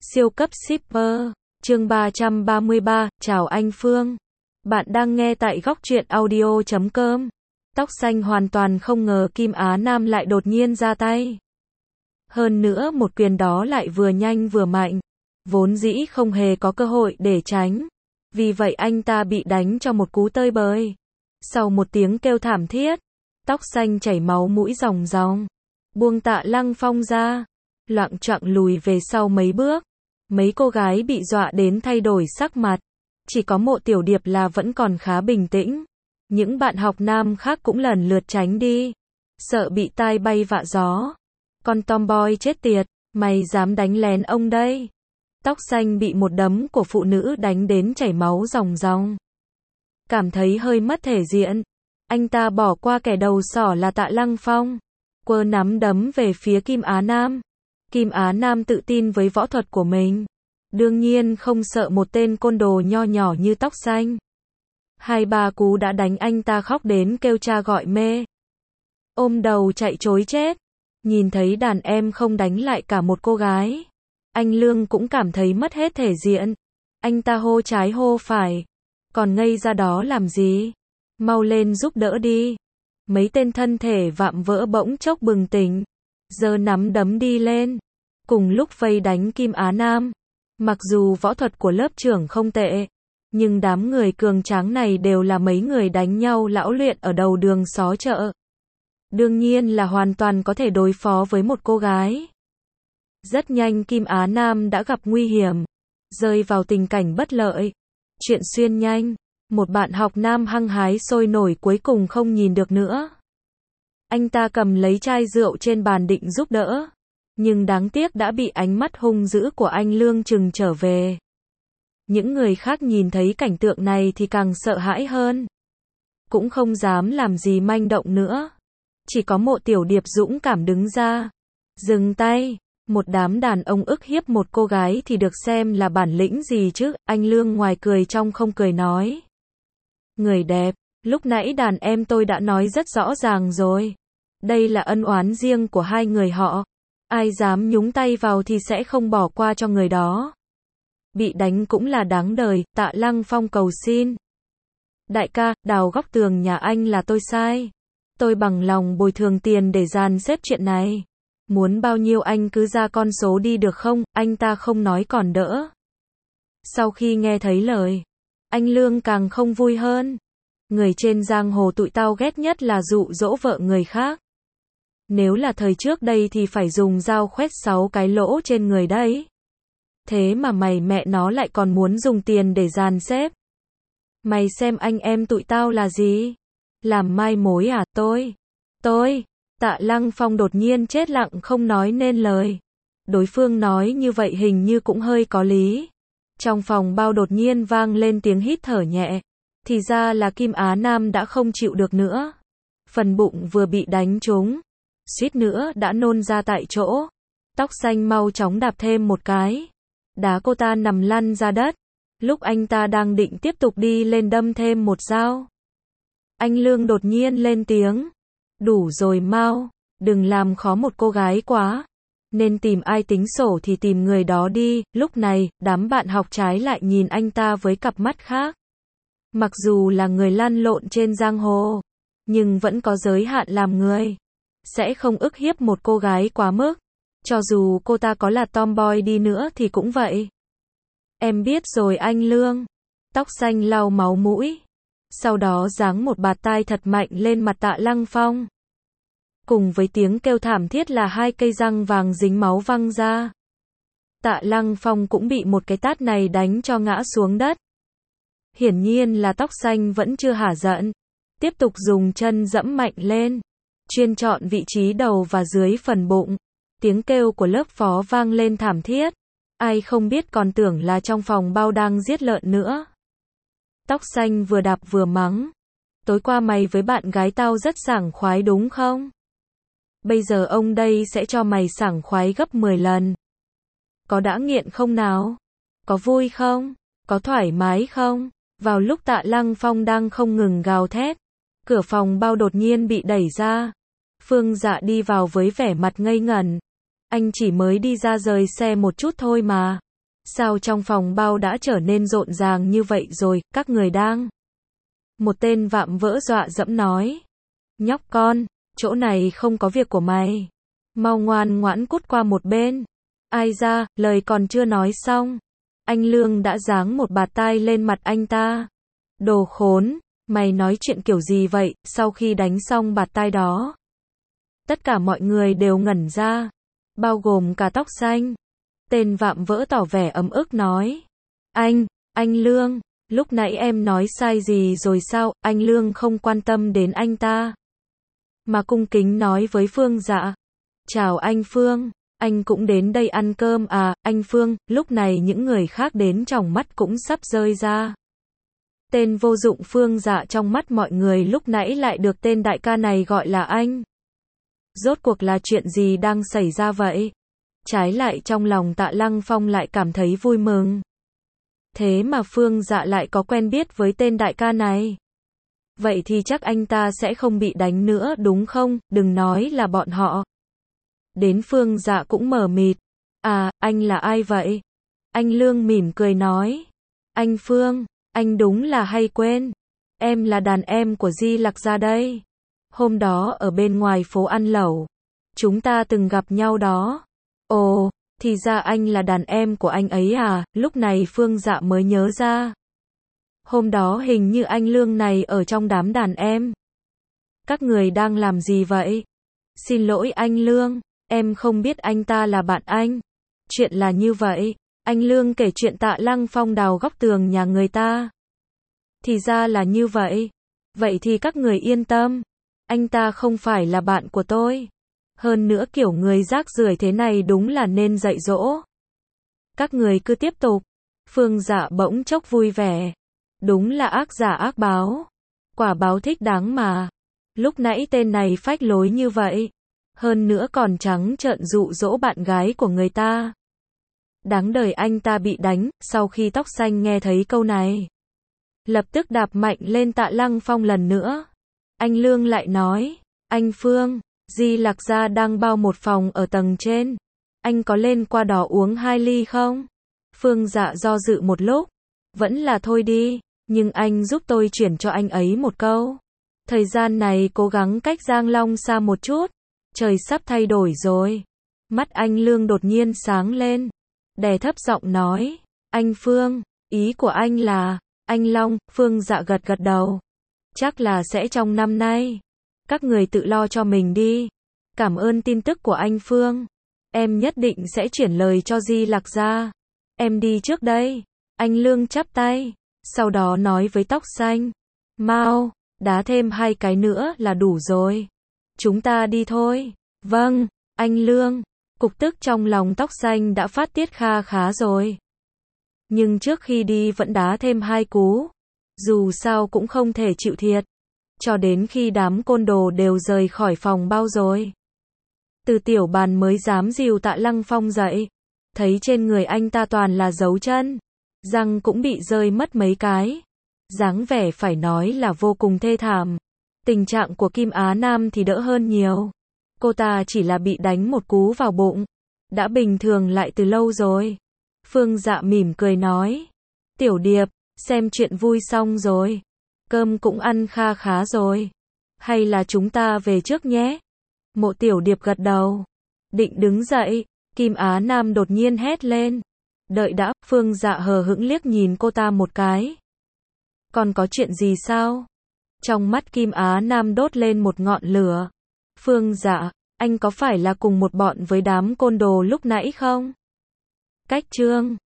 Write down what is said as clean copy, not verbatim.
Siêu cấp shipper, chương 333, chào anh Phương. Bạn đang nghe tại góc truyện audio.com. Tóc xanh hoàn toàn không ngờ Kim Á Nam lại đột nhiên ra tay. Hơn nữa một quyền đó lại vừa nhanh vừa mạnh. Vốn dĩ không hề có cơ hội để tránh. Vì vậy anh ta bị đánh cho một cú tơi bời. Sau một tiếng kêu thảm thiết, tóc xanh chảy máu mũi ròng ròng. Buông Tạ Lăng Phong ra, loạng choạng lùi về sau mấy bước. Mấy cô gái bị dọa đến thay đổi sắc mặt. Chỉ có Mộ Tiểu Điệp là vẫn còn khá bình tĩnh. Những bạn học nam khác cũng lần lượt tránh đi. Sợ bị tai bay vạ gió. Con tomboy chết tiệt, mày dám đánh lén ông đây. Tóc xanh bị một đấm của phụ nữ đánh đến chảy máu ròng ròng. Cảm thấy hơi mất thể diện. Anh ta bỏ qua kẻ đầu sỏ là Tạ Lăng Phong. Quơ nắm đấm về phía Kim Á Nam. Kim Á Nam tự tin với võ thuật của mình. Đương nhiên không sợ một tên côn đồ nho nhỏ như tóc xanh. 2-3 cú đã đánh anh ta khóc đến kêu cha gọi mê. Ôm đầu chạy trối chết. Nhìn thấy đàn em không đánh lại cả một cô gái. Anh Lương cũng cảm thấy mất hết thể diện. Anh ta hô trái hô phải. Còn ngây ra đó làm gì? Mau lên giúp đỡ đi. Mấy tên thân thể vạm vỡ bỗng chốc bừng tỉnh. Giơ nắm đấm đi lên. Cùng lúc vây đánh Kim Á Nam. Mặc dù võ thuật của lớp trưởng không tệ. Nhưng đám người cường tráng này đều là mấy người đánh nhau lão luyện ở đầu đường xó chợ. Đương nhiên là hoàn toàn có thể đối phó với một cô gái. Rất nhanh Kim Á Nam đã gặp nguy hiểm. Rơi vào tình cảnh bất lợi. Chuyện xuyên nhanh. Một bạn học nam hăng hái sôi nổi cuối cùng không nhìn được nữa. Anh ta cầm lấy chai rượu trên bàn định giúp đỡ. Nhưng đáng tiếc đã bị ánh mắt hung dữ của anh Lương trừng trở về. Những người khác nhìn thấy cảnh tượng này thì càng sợ hãi hơn. Cũng không dám làm gì manh động nữa. Chỉ có Mộ Tiểu Điệp dũng cảm đứng ra. Dừng tay. Một đám đàn ông ức hiếp một cô gái thì được xem là bản lĩnh gì chứ. Anh Lương ngoài cười trong không cười nói. Người đẹp, lúc nãy đàn em tôi đã nói rất rõ ràng rồi. Đây là ân oán riêng của hai người họ. Ai dám nhúng tay vào thì sẽ không bỏ qua cho người đó. Bị đánh cũng là đáng đời. Tạ Lăng Phong cầu xin. Đại ca, đào góc tường nhà anh là tôi sai. Tôi bằng lòng bồi thường tiền để dàn xếp chuyện này. Muốn bao nhiêu anh cứ ra con số đi được không? Anh ta không nói còn đỡ. Sau khi nghe thấy lời, anh Lương càng không vui hơn. Người trên giang hồ tụi tao ghét nhất là dụ dỗ vợ người khác. Nếu là thời trước đây thì phải dùng dao khoét 6 cái lỗ trên người đấy. Thế mà mày mẹ nó lại còn muốn dùng tiền để dàn xếp. Mày xem anh em tụi tao là gì? Làm mai mối à? Tôi. Tạ Lăng Phong đột nhiên chết lặng không nói nên lời. Đối phương nói như vậy hình như cũng hơi có lý. Trong phòng bao đột nhiên vang lên tiếng hít thở nhẹ. Thì ra là Kim Á Nam đã không chịu được nữa. Phần bụng vừa bị đánh trúng. Suýt nữa đã nôn ra tại chỗ. Tóc xanh mau chóng đạp thêm một cái. Đá cô ta nằm lăn ra đất. Lúc anh ta đang định tiếp tục đi lên đâm thêm một dao. Anh Lương đột nhiên lên tiếng. Đủ rồi mau. Đừng làm khó một cô gái quá. Nên tìm ai tính sổ thì tìm người đó đi. Lúc này, đám bạn học trái lại nhìn anh ta với cặp mắt khác. Mặc dù là người lăn lộn trên giang hồ. Nhưng vẫn có giới hạn làm người. Sẽ không ức hiếp một cô gái quá mức. Cho dù cô ta có là tomboy đi nữa thì cũng vậy. Em biết rồi anh Lương. Tóc xanh lau máu mũi. Sau đó giáng một bạt tai thật mạnh lên mặt Tạ Lăng Phong. Cùng với tiếng kêu thảm thiết là 2 cây răng vàng dính máu văng ra. Tạ Lăng Phong cũng bị một cái tát này đánh cho ngã xuống đất. Hiển nhiên là tóc xanh vẫn chưa hả giận. Tiếp tục dùng chân dẫm mạnh lên. Chuyên chọn vị trí đầu và dưới phần bụng. Tiếng kêu của lớp phó vang lên thảm thiết. Ai không biết còn tưởng là trong phòng bao đang giết lợn nữa. Tóc xanh vừa đạp vừa mắng. Tối qua mày với bạn gái tao rất sảng khoái đúng không? Bây giờ ông đây sẽ cho mày sảng khoái gấp 10 lần. Có đã nghiện không nào? Có vui không? Có thoải mái không? Vào lúc Tạ Lăng Phong đang không ngừng gào thét, cửa phòng bao đột nhiên bị đẩy ra. Phương Dạ đi vào với vẻ mặt ngây ngẩn. Anh chỉ mới đi ra rời xe một chút thôi mà. Sao trong phòng bao đã trở nên rộn ràng như vậy rồi, các người đang. Một tên vạm vỡ dọa dẫm nói. Nhóc con, chỗ này không có việc của mày. Mau ngoan ngoãn cút qua một bên. Ai ra, lời còn chưa nói xong. Anh Lương đã giáng một bạt tai lên mặt anh ta. Đồ khốn, mày nói chuyện kiểu gì vậy? Sau khi đánh xong bạt tai đó, tất cả mọi người đều ngẩn ra, bao gồm cả Tóc Xanh. Tên vạm vỡ tỏ vẻ ấm ức nói. Anh Lương, lúc nãy em nói sai gì rồi sao? Anh Lương không quan tâm đến anh ta, mà cung kính nói với Phương Dạ. Chào anh Phương, anh cũng đến đây ăn cơm à? Anh Phương, lúc này những người khác đến tròng mắt cũng sắp rơi ra. Tên vô dụng Phương Dạ trong mắt mọi người lúc nãy lại được tên đại ca này gọi là anh. Rốt cuộc là chuyện gì đang xảy ra vậy? Trái lại trong lòng Tạ Lăng Phong lại cảm thấy vui mừng. Thế mà Phương Dạ lại có quen biết với tên đại ca này. Vậy thì chắc anh ta sẽ không bị đánh nữa đúng không? Đừng nói là bọn họ. Đến Phương Dạ cũng mờ mịt. À, anh là ai vậy? Anh Lương mỉm cười nói. Anh Phương, anh đúng là hay quên. Em là đàn em của Di Lặc Gia đây. Hôm đó ở bên ngoài phố ăn lẩu, chúng ta từng gặp nhau đó. Ồ, thì ra anh là đàn em của anh ấy à? Lúc này Phương Dạ mới nhớ ra. Hôm đó hình như anh Lương này ở trong đám đàn em. Các người đang làm gì vậy? Xin lỗi anh Lương, em không biết anh ta là bạn anh. Chuyện là như vậy, anh Lương kể chuyện Tạ Lăng Phong đào góc tường nhà người ta. Thì ra là như vậy. Vậy thì các người yên tâm, anh ta không phải là bạn của tôi. Hơn nữa kiểu người rác rưởi thế này đúng là nên dạy dỗ. Các người cứ tiếp tục. Phương Dạ bỗng chốc vui vẻ. Đúng là ác giả ác báo. Quả báo thích đáng mà. Lúc nãy tên này phách lối như vậy. Hơn nữa còn trắng trợn dụ dỗ bạn gái của người ta. Đáng đời anh ta bị đánh. Sau khi Tóc Xanh nghe thấy câu này, lập tức đạp mạnh lên Tạ Lăng Phong lần nữa. Anh Lương lại nói. Anh Phương, Di Lặc Gia đang bao một phòng ở tầng trên. Anh có lên qua đó uống 2 ly không? Phương Dạ do dự một lúc. Vẫn là thôi đi, nhưng anh giúp tôi chuyển cho anh ấy một câu. Thời gian này cố gắng cách Giang Long xa một chút. Trời sắp thay đổi rồi. Mắt anh Lương đột nhiên sáng lên. Đè thấp giọng nói. Anh Phương, ý của anh là, anh Long. Phương Dạ gật gật đầu. Chắc là sẽ trong năm nay. Các người tự lo cho mình đi. Cảm ơn tin tức của anh Phương. Em nhất định sẽ chuyển lời cho Di Lặc Gia. Em đi trước đây. Anh Lương chắp tay. Sau đó nói với Tóc Xanh. Mau, đá thêm 2 cái nữa là đủ rồi. Chúng ta đi thôi. Vâng, anh Lương. Cục tức trong lòng Tóc Xanh đã phát tiết kha khá rồi. Nhưng trước khi đi vẫn đá thêm 2 cú. Dù sao cũng không thể chịu thiệt. Cho đến khi đám côn đồ đều rời khỏi phòng bao rồi. Từ Tiểu Bàn mới dám dìu Tạ Lăng Phong dậy. Thấy trên người anh ta toàn là dấu chân. Răng cũng bị rơi mất mấy cái. Dáng vẻ phải nói là vô cùng thê thảm. Tình trạng của Kim Á Nam thì đỡ hơn nhiều. Cô ta chỉ là bị đánh một cú vào bụng. Đã bình thường lại từ lâu rồi. Phương Dạ mỉm cười nói. Tiểu Điệp, xem chuyện vui xong rồi. Cơm cũng ăn kha khá rồi. Hay là chúng ta về trước nhé? Mộ Tiểu Điệp gật đầu. Định đứng dậy. Kim Á Nam đột nhiên hét lên. Đợi đã, Phương Dạ hờ hững liếc nhìn cô ta một cái. Còn có chuyện gì sao? Trong mắt Kim Á Nam đốt lên một ngọn lửa. Phương Dạ, anh có phải là cùng một bọn với đám côn đồ lúc nãy không? Cách chương